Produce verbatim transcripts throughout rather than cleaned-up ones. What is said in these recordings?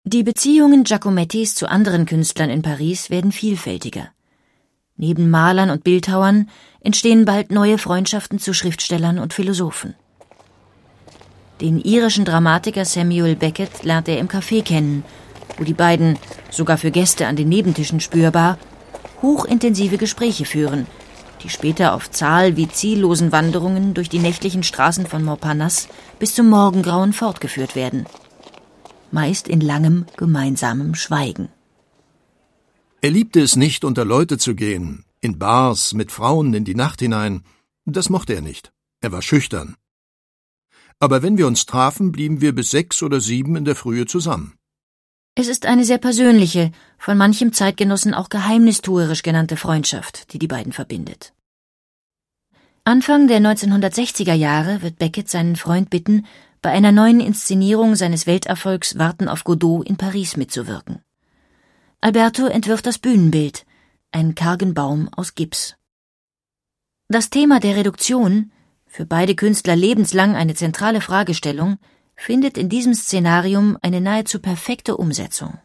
Die Beziehungen Giacomettis zu anderen Künstlern in Paris werden vielfältiger. Neben Malern und Bildhauern entstehen bald neue Freundschaften zu Schriftstellern und Philosophen. Den irischen Dramatiker Samuel Beckett lernt er im Café kennen, wo die beiden, sogar für Gäste an den Nebentischen spürbar, hochintensive Gespräche führen, die später auf zahl- wie ziellosen Wanderungen durch die nächtlichen Straßen von Montparnasse bis zum Morgengrauen fortgeführt werden. Meist in langem, gemeinsamem Schweigen. Er liebte es nicht, unter Leute zu gehen, in Bars, mit Frauen in die Nacht hinein. Das mochte er nicht. Er war schüchtern. Aber wenn wir uns trafen, blieben wir bis sechs oder sieben in der Frühe zusammen. Es ist eine sehr persönliche, von manchem Zeitgenossen auch geheimnistuerisch genannte Freundschaft, die die beiden verbindet. Anfang der neunzehnhundertsechziger Jahre wird Beckett seinen Freund bitten, bei einer neuen Inszenierung seines Welterfolgs Warten auf Godot in Paris mitzuwirken. Alberto entwirft das Bühnenbild, einen kargen Baum aus Gips. Das Thema der Reduktion, für beide Künstler lebenslang eine zentrale Fragestellung, findet in diesem Szenarium eine nahezu perfekte Umsetzung.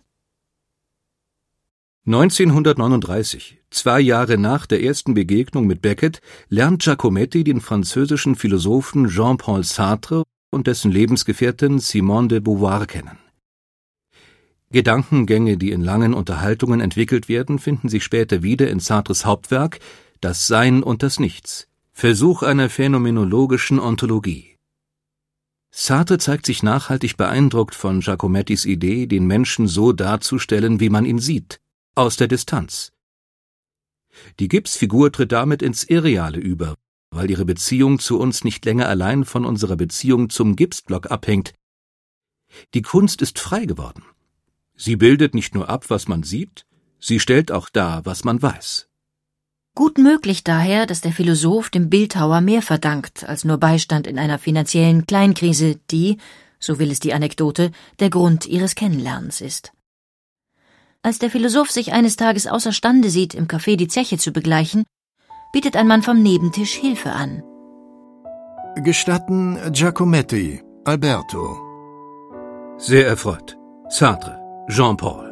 neunzehnhundertneununddreißig, zwei Jahre nach der ersten Begegnung mit Beckett, lernt Giacometti den französischen Philosophen Jean-Paul Sartre und dessen Lebensgefährtin Simone de Beauvoir kennen. Gedankengänge, die in langen Unterhaltungen entwickelt werden, finden sich später wieder in Sartres Hauptwerk »Das Sein und das Nichts«, Versuch einer phänomenologischen Ontologie. Sartre zeigt sich nachhaltig beeindruckt von Giacomettis Idee, den Menschen so darzustellen, wie man ihn sieht, aus der Distanz. Die Gipsfigur tritt damit ins Irreale über, weil ihre Beziehung zu uns nicht länger allein von unserer Beziehung zum Gipsblock abhängt. Die Kunst ist frei geworden. Sie bildet nicht nur ab, was man sieht, sie stellt auch dar, was man weiß. Gut möglich daher, dass der Philosoph dem Bildhauer mehr verdankt als nur Beistand in einer finanziellen Kleinkrise, die, so will es die Anekdote, der Grund ihres Kennenlernens ist. Als der Philosoph sich eines Tages außerstande sieht, im Café die Zeche zu begleichen, bietet ein Mann vom Nebentisch Hilfe an. Gestatten Giacometti, Alberto. Sehr erfreut. Sartre, Jean-Paul.